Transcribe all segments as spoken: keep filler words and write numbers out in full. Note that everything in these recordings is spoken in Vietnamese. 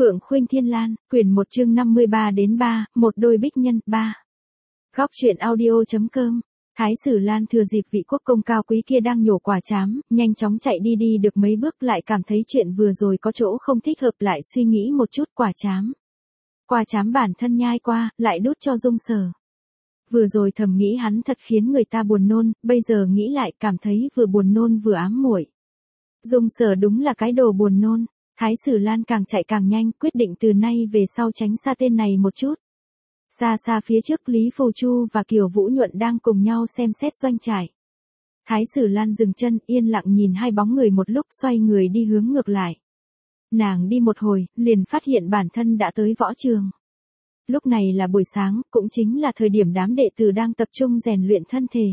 Phượng Khuynh Thiên Lan, quyển một chương năm mươi ba đến ba, một đôi bích nhân, ba. Góc truyện audio.com. Thái Sử Lan thừa dịp vị quốc công cao quý kia đang nhổ quả trám, nhanh chóng chạy đi đi được mấy bước lại cảm thấy chuyện vừa rồi có chỗ không thích hợp, lại suy nghĩ một chút quả trám. Quả trám bản thân nhai qua, lại đút cho Dung Sở. Vừa rồi thầm nghĩ hắn thật khiến người ta buồn nôn, bây giờ nghĩ lại cảm thấy vừa buồn nôn vừa ám muội. Dung Sở đúng là cái đồ buồn nôn. Thái Sử Lan càng chạy càng nhanh, quyết định từ nay về sau tránh xa tên này một chút. Xa xa phía trước Lý Phù Chu và Kiều Vũ Nhuận đang cùng nhau xem xét doanh trại. Thái Sử Lan dừng chân, yên lặng nhìn hai bóng người một lúc, xoay người đi hướng ngược lại. Nàng đi một hồi, liền phát hiện bản thân đã tới võ trường. Lúc này là buổi sáng, cũng chính là thời điểm đám đệ tử đang tập trung rèn luyện thân thể.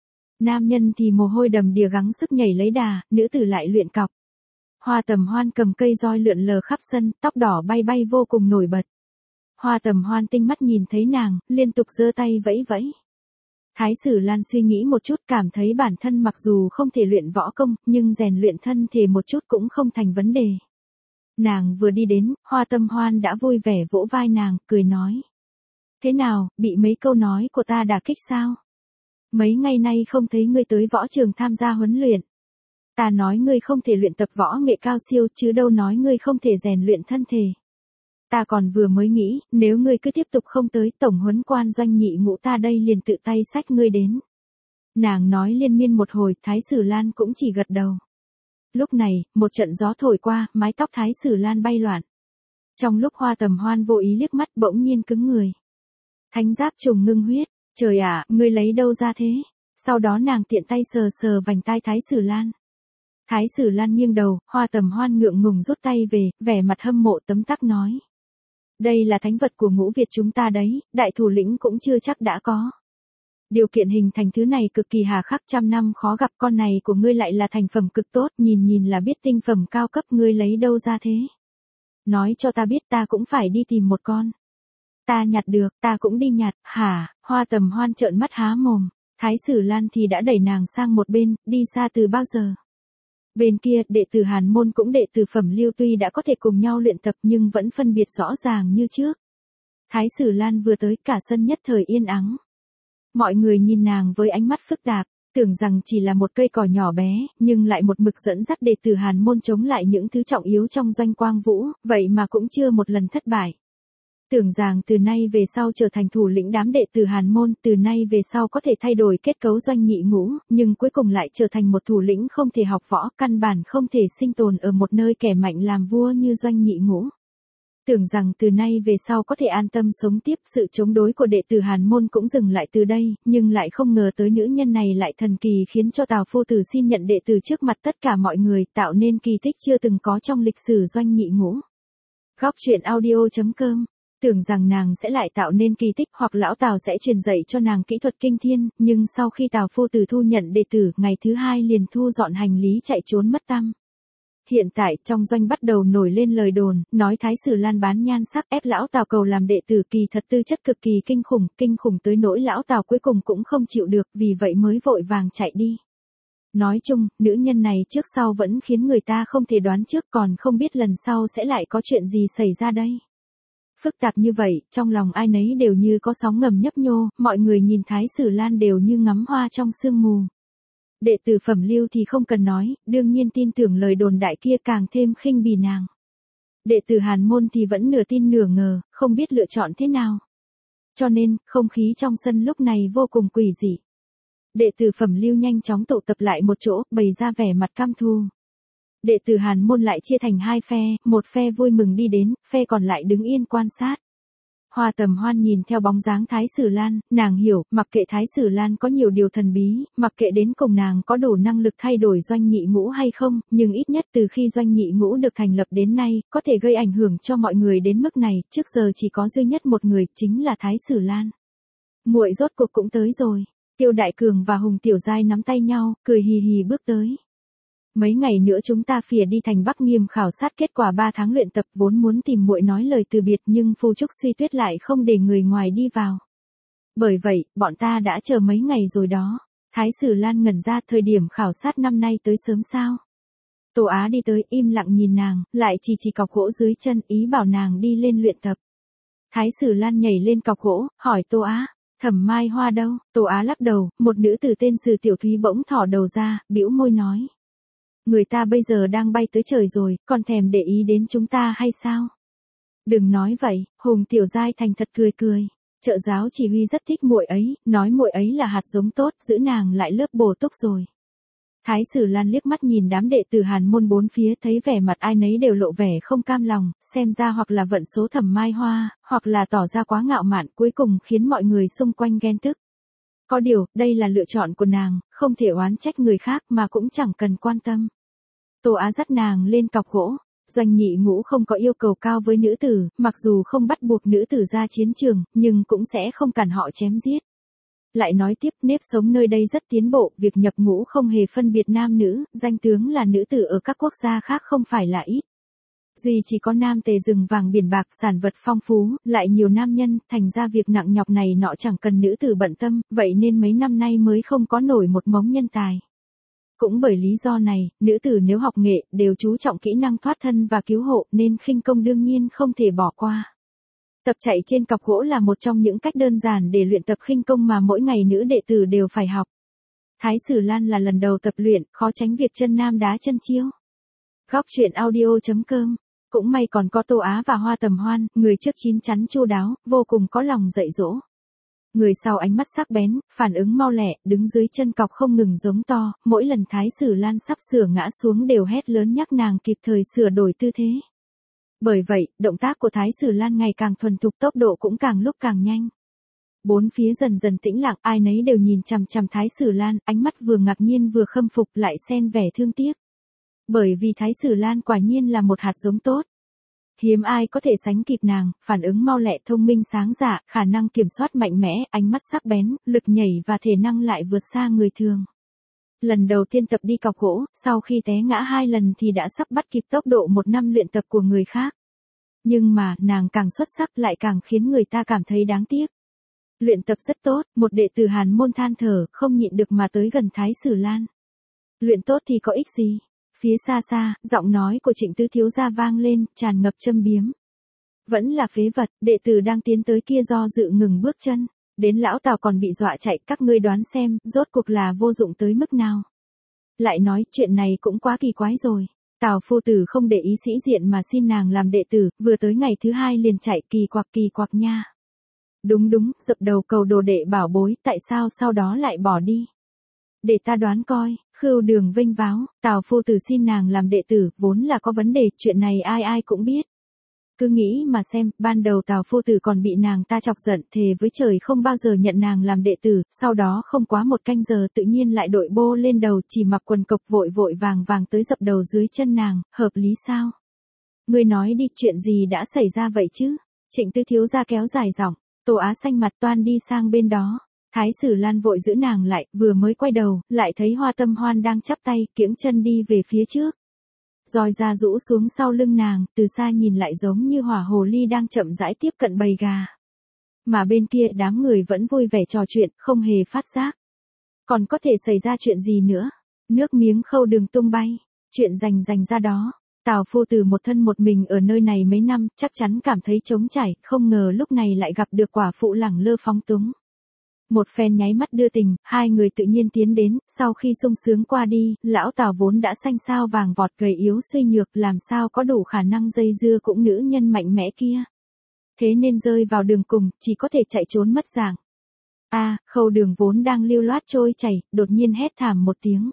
Nam nhân thì mồ hôi đầm đìa gắng sức nhảy lấy đà, nữ tử lại luyện cọc. Hoa Tầm Hoan cầm cây roi lượn lờ khắp sân, tóc đỏ bay bay vô cùng nổi bật. Hoa Tầm Hoan tinh mắt nhìn thấy nàng, liên tục giơ tay vẫy vẫy. Thái Sử Lan suy nghĩ một chút, cảm thấy bản thân mặc dù không thể luyện võ công, nhưng rèn luyện thân thể một chút cũng không thành vấn đề. Nàng vừa đi đến, Hoa Tầm Hoan đã vui vẻ vỗ vai nàng, cười nói. Thế nào, bị mấy câu nói của ta đả kích sao? Mấy ngày nay không thấy ngươi tới võ trường tham gia huấn luyện. Ta nói ngươi không thể luyện tập võ nghệ cao siêu, chứ đâu nói ngươi không thể rèn luyện thân thể. Ta còn vừa mới nghĩ, nếu ngươi cứ tiếp tục không tới, tổng huấn quan doanh nhị ngũ ta đây liền tự tay xách ngươi đến. Nàng nói liên miên một hồi, Thái Sử Lan cũng chỉ gật đầu. Lúc này, một trận gió thổi qua, mái tóc Thái Sử Lan bay loạn. Trong lúc Hoa Tầm Hoan vô ý liếc mắt, bỗng nhiên cứng người. Thánh giáp trùng ngưng huyết, trời ạ, ngươi lấy đâu ra thế? Sau đó nàng tiện tay sờ sờ vành tai Thái Sử Lan. Thái Sử Lan nghiêng đầu, Hoa Tầm Hoan ngượng ngùng rút tay về, vẻ mặt hâm mộ tấm tắc nói. Đây là thánh vật của Ngũ Việt chúng ta đấy, đại thủ lĩnh cũng chưa chắc đã có. Điều kiện hình thành thứ này cực kỳ hà khắc, trăm năm khó gặp, con này của ngươi lại là thành phẩm cực tốt, nhìn nhìn là biết tinh phẩm cao cấp, ngươi lấy đâu ra thế? Nói cho ta biết, ta cũng phải đi tìm một con. Ta nhặt được, ta cũng đi nhặt, hả? Hoa Tầm Hoan trợn mắt há mồm, Thái Sử Lan thì đã đẩy nàng sang một bên, đi xa từ bao giờ? Bên kia, đệ tử Hàn Môn cũng đệ tử Phẩm Lưu tuy đã có thể cùng nhau luyện tập nhưng vẫn phân biệt rõ ràng như trước. Thái Sử Lan vừa tới, cả sân nhất thời yên ắng. Mọi người nhìn nàng với ánh mắt phức tạp, tưởng rằng chỉ là một cây cỏ nhỏ bé, nhưng lại một mực dẫn dắt đệ tử Hàn Môn chống lại những thứ trọng yếu trong doanh Quang Vũ, vậy mà cũng chưa một lần thất bại. Tưởng rằng từ nay về sau trở thành thủ lĩnh đám đệ tử Hàn Môn, từ nay về sau có thể thay đổi kết cấu doanh nhị ngũ, nhưng cuối cùng lại trở thành một thủ lĩnh không thể học võ, căn bản không thể sinh tồn ở một nơi kẻ mạnh làm vua như doanh nhị ngũ. Tưởng rằng từ nay về sau có thể an tâm sống tiếp, sự chống đối của đệ tử Hàn Môn cũng dừng lại từ đây, nhưng lại không ngờ tới nữ nhân này lại thần kỳ khiến cho Tào Phu Tử xin nhận đệ tử trước mặt tất cả mọi người, tạo nên kỳ tích chưa từng có trong lịch sử doanh nhị ngũ. Góc truyện audio.com. Tưởng rằng nàng sẽ lại tạo nên kỳ tích, hoặc lão Tào sẽ truyền dạy cho nàng kỹ thuật kinh thiên, nhưng sau khi Tào Phu Tử thu nhận đệ tử, ngày thứ hai liền thu dọn hành lý chạy trốn mất tăm. Hiện tại, trong doanh bắt đầu nổi lên lời đồn, nói Thái Sử Lan bán nhan sắc ép lão Tào cầu làm đệ tử, kỳ thật tư chất cực kỳ kinh khủng, kinh khủng tới nỗi lão Tào cuối cùng cũng không chịu được, vì vậy mới vội vàng chạy đi. Nói chung, nữ nhân này trước sau vẫn khiến người ta không thể đoán trước, còn không biết lần sau sẽ lại có chuyện gì xảy ra đây. Phức tạp như vậy, trong lòng ai nấy đều như có sóng ngầm nhấp nhô, mọi người nhìn Thái Sử Lan đều như ngắm hoa trong sương mù. Đệ tử Phẩm Lưu thì không cần nói, đương nhiên tin tưởng lời đồn đại kia, càng thêm khinh bỉ nàng. Đệ tử Hàn Môn thì vẫn nửa tin nửa ngờ, không biết lựa chọn thế nào. Cho nên, không khí trong sân lúc này vô cùng quỷ dị. Đệ tử Phẩm Lưu nhanh chóng tụ tập lại một chỗ, bày ra vẻ mặt cam thu. Đệ tử Hàn Môn lại chia thành hai phe, một phe vui mừng đi đến, phe còn lại đứng yên quan sát. Hoa Tầm Hoan nhìn theo bóng dáng Thái Sử Lan, nàng hiểu, mặc kệ Thái Sử Lan có nhiều điều thần bí, mặc kệ đến cùng nàng có đủ năng lực thay đổi doanh nhị ngũ hay không, nhưng ít nhất từ khi doanh nhị ngũ được thành lập đến nay, có thể gây ảnh hưởng cho mọi người đến mức này, trước giờ chỉ có duy nhất một người, chính là Thái Sử Lan. Muội rốt cuộc cũng tới rồi. Tiêu Đại Cường và Hùng Tiểu Giai nắm tay nhau, cười hì hì bước tới. Mấy ngày nữa chúng ta phìa đi thành Bắc Nghiêm khảo sát kết quả ba tháng luyện tập, vốn muốn tìm muội nói lời từ biệt nhưng Phu Trúc Suy Tuyết lại không để người ngoài đi vào. Bởi vậy, bọn ta đã chờ mấy ngày rồi đó. Thái Sử Lan ngẩn ra, thời điểm khảo sát năm nay tới sớm sao? Tô Á đi tới im lặng nhìn nàng, lại chỉ chỉ cọc gỗ dưới chân ý bảo nàng đi lên luyện tập. Thái Sử Lan nhảy lên cọc gỗ, hỏi Tô Á, Thẩm Mai Hoa đâu? Tô Á lắc đầu, một nữ tử tên Sử Tiểu Thúy bỗng thỏ đầu ra, bĩu môi nói. Người ta bây giờ đang bay tới trời rồi, còn thèm để ý đến chúng ta hay sao? Đừng nói vậy, Hùng Tiểu Giai thành thật cười cười. Trợ giáo chỉ huy rất thích muội ấy, nói muội ấy là hạt giống tốt, giữ nàng lại lớp bổ túc rồi. Thái Sử Lan liếc mắt nhìn đám đệ tử Hàn môn bốn phía, thấy vẻ mặt ai nấy đều lộ vẻ không cam lòng, xem ra hoặc là vận số Thẩm Mai Hoa, hoặc là tỏ ra quá ngạo mạn, cuối cùng khiến mọi người xung quanh ghen tức. Có điều, đây là lựa chọn của nàng, không thể oán trách người khác mà cũng chẳng cần quan tâm. Tô Á dắt nàng lên cọc gỗ. Doanh Nhị Ngũ không có yêu cầu cao với nữ tử, mặc dù không bắt buộc nữ tử ra chiến trường, nhưng cũng sẽ không cản họ chém giết. Lại nói tiếp, nếp sống nơi đây rất tiến bộ, việc nhập ngũ không hề phân biệt nam nữ, danh tướng là nữ tử ở các quốc gia khác không phải là ít. Duy chỉ có nam tề rừng vàng biển bạc, sản vật phong phú, lại nhiều nam nhân, thành ra việc nặng nhọc này nọ chẳng cần nữ tử bận tâm, vậy nên mấy năm nay mới không có nổi một mống nhân tài. Cũng bởi lý do này, nữ tử nếu học nghệ, đều chú trọng kỹ năng thoát thân và cứu hộ, nên khinh công đương nhiên không thể bỏ qua. Tập chạy trên cọc gỗ là một trong những cách đơn giản để luyện tập khinh công mà mỗi ngày nữ đệ tử đều phải học. Thái Sử Lan là lần đầu tập luyện, khó tránh việc chân nam đá chân chiêu. Góc truyện audio chấm com. Cũng may còn có Tô Á và Hoa Tầm Hoan, người trước chín chắn chu đáo, vô cùng có lòng dạy dỗ. Người sau ánh mắt sắc bén, phản ứng mau lẹ, đứng dưới chân cọc không ngừng giống to, mỗi lần Thái Sử Lan sắp sửa ngã xuống đều hét lớn nhắc nàng kịp thời sửa đổi tư thế. Bởi vậy, động tác của Thái Sử Lan ngày càng thuần thục, tốc độ cũng càng lúc càng nhanh. Bốn phía dần dần tĩnh lặng, ai nấy đều nhìn chằm chằm Thái Sử Lan, ánh mắt vừa ngạc nhiên vừa khâm phục lại xen vẻ thương tiếc. Bởi vì Thái Sử Lan quả nhiên là một hạt giống tốt. Hiếm ai có thể sánh kịp nàng, phản ứng mau lẹ, thông minh sáng dạ, khả năng kiểm soát mạnh mẽ, ánh mắt sắc bén, lực nhảy và thể năng lại vượt xa người thường. Lần đầu tiên tập đi cọc gỗ, sau khi té ngã hai lần thì đã sắp bắt kịp tốc độ một năm luyện tập của người khác. Nhưng mà, nàng càng xuất sắc lại càng khiến người ta cảm thấy đáng tiếc. Luyện tập rất tốt, một đệ tử Hàn môn than thở, không nhịn được mà tới gần Thái Sử Lan. Luyện tốt thì có ích gì? Phía xa xa, giọng nói của Trịnh Tứ thiếu gia vang lên, tràn ngập châm biếm. Vẫn là phế vật, đệ tử đang tiến tới kia do dự ngừng bước chân. Đến lão Tào còn bị dọa chạy, các ngươi đoán xem, rốt cuộc là vô dụng tới mức nào. Lại nói, chuyện này cũng quá kỳ quái rồi. Tào phu tử không để ý sĩ diện mà xin nàng làm đệ tử, vừa tới ngày thứ hai liền chạy, kỳ quặc kỳ quặc nha. Đúng đúng, dập đầu cầu đồ đệ bảo bối, tại sao sau đó lại bỏ đi? Để ta đoán coi. Khưu Đường vênh váo, Tào phu tử xin nàng làm đệ tử, vốn là có vấn đề, chuyện này ai ai cũng biết. Cứ nghĩ mà xem, ban đầu Tào phu tử còn bị nàng ta chọc giận, thề với trời không bao giờ nhận nàng làm đệ tử, sau đó không quá một canh giờ tự nhiên lại đội bô lên đầu, chỉ mặc quần cộc vội vội vàng vàng tới dập đầu dưới chân nàng, hợp lý sao? Ngươi nói đi, chuyện gì đã xảy ra vậy chứ? Trịnh Tứ thiếu gia kéo dài giọng, Tô Á xanh mặt toan đi sang bên đó. Thái Sử Lan vội giữ nàng lại, vừa mới quay đầu, lại thấy Hoa Tâm Hoan đang chắp tay, kiễng chân đi về phía trước. Roi ra rũ xuống sau lưng nàng, từ xa nhìn lại giống như hỏa hồ ly đang chậm rãi tiếp cận bầy gà. Mà bên kia đám người vẫn vui vẻ trò chuyện, không hề phát giác. Còn có thể xảy ra chuyện gì nữa? Nước miếng Khâu Đường tung bay, chuyện rành rành ra đó. Tào phu tử một thân một mình ở nơi này mấy năm, chắc chắn cảm thấy trống trải, không ngờ lúc này lại gặp được quả phụ lẳng lơ phóng túng. Một phen nháy mắt đưa tình, hai người tự nhiên tiến đến, sau khi sung sướng qua đi, lão Tào vốn đã xanh xao vàng vọt gầy yếu suy nhược, làm sao có đủ khả năng dây dưa cũng nữ nhân mạnh mẽ kia. Thế nên rơi vào đường cùng, chỉ có thể chạy trốn mất dạng. A, à, Khâu Đường vốn đang lưu loát trôi chảy, đột nhiên hét thảm một tiếng.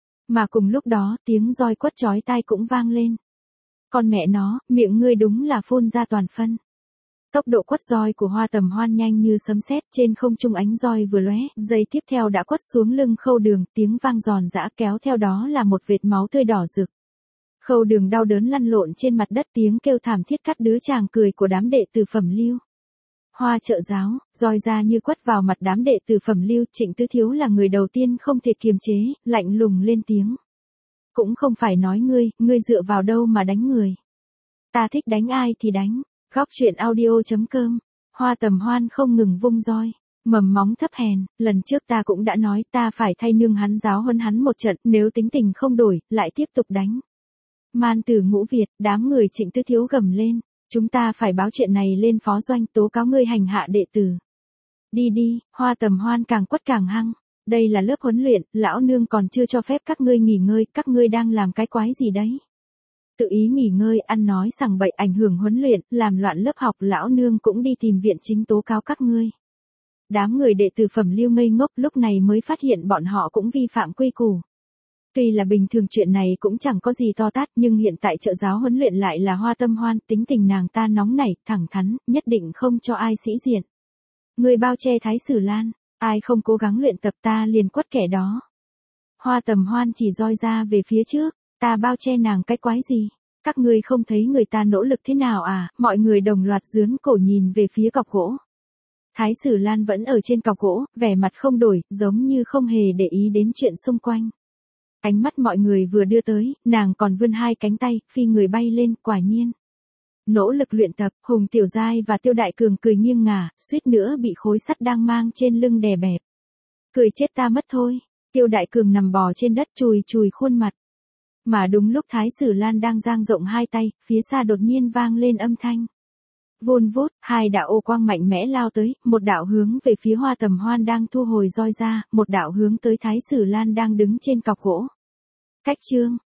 Mà cùng lúc đó, tiếng roi quất chói tai cũng vang lên. Con mẹ nó, miệng ngươi đúng là phun ra toàn phân. Tốc độ quất roi của Hoa Tầm Hoan nhanh như sấm sét, trên không trung ánh roi vừa lóe, giây tiếp theo đã quất xuống lưng Khâu Đường, tiếng vang giòn giã kéo theo đó là một vệt máu tươi đỏ rực. Khâu Đường đau đớn lăn lộn trên mặt đất, tiếng kêu thảm thiết cắt đứa chàng cười của đám đệ tử Phẩm Lưu. Hoa trợ giáo, roi ra như quất vào mặt đám đệ tử Phẩm Lưu, Trịnh Tứ thiếu là người đầu tiên không thể kiềm chế, lạnh lùng lên tiếng. Cũng không phải nói ngươi, ngươi dựa vào đâu mà đánh người. Ta thích đánh ai thì đánh. Góc truyện audio chấm com. Hoa Tầm Hoan không ngừng vung roi, mầm móng thấp hèn, lần trước ta cũng đã nói ta phải thay nương hắn giáo huấn hắn một trận, nếu tính tình không đổi, lại tiếp tục đánh. Man Tử Ngũ Việt, đám người Trịnh Tứ Thiếu gầm lên, chúng ta phải báo chuyện này lên phó doanh tố cáo ngươi hành hạ đệ tử. Đi đi, Hoa Tầm Hoan càng quất càng hăng, đây là lớp huấn luyện, lão nương còn chưa cho phép các ngươi nghỉ ngơi, các ngươi đang làm cái quái gì đấy? Tự ý nghỉ ngơi, ăn nói sằng bậy ảnh hưởng huấn luyện, làm loạn lớp học, lão nương cũng đi tìm viện chính tố cáo các ngươi. Đám người đệ tử Phẩm Lưu ngây ngốc lúc này mới phát hiện bọn họ cũng vi phạm quy củ. Tuy là bình thường chuyện này cũng chẳng có gì to tát nhưng hiện tại trợ giáo huấn luyện lại là Hoa Tâm Hoan, tính tình nàng ta nóng nảy, thẳng thắn, nhất định không cho ai sĩ diện. Người bao che Thái Sử Lan, ai không cố gắng luyện tập ta liền quất kẻ đó. Hoa Tầm Hoan chỉ roi ra về phía trước, ta bao che nàng cái quái gì? Các ngươi không thấy người ta nỗ lực thế nào à? Mọi người đồng loạt giướn cổ nhìn về phía cọc gỗ. Thái Sử Lan vẫn ở trên cọc gỗ, vẻ mặt không đổi, giống như không hề để ý đến chuyện xung quanh. Ánh mắt mọi người vừa đưa tới, nàng còn vươn hai cánh tay, phi người bay lên, quả nhiên. Nỗ lực luyện tập, Hùng Tiểu Giai và Tiêu Đại Cường cười nghiêng ngả, suýt nữa bị khối sắt đang mang trên lưng đè bẹp. Cười chết ta mất thôi, Tiêu Đại Cường nằm bò trên đất chùi chùi khuôn mặt. Mà đúng lúc Thái Sử Lan đang dang rộng hai tay, phía xa đột nhiên vang lên âm thanh. Vun vút, hai đạo ô quang mạnh mẽ lao tới, một đạo hướng về phía Hoa Tầm Hoan đang thu hồi roi ra, một đạo hướng tới Thái Sử Lan đang đứng trên cọc gỗ. Cách chương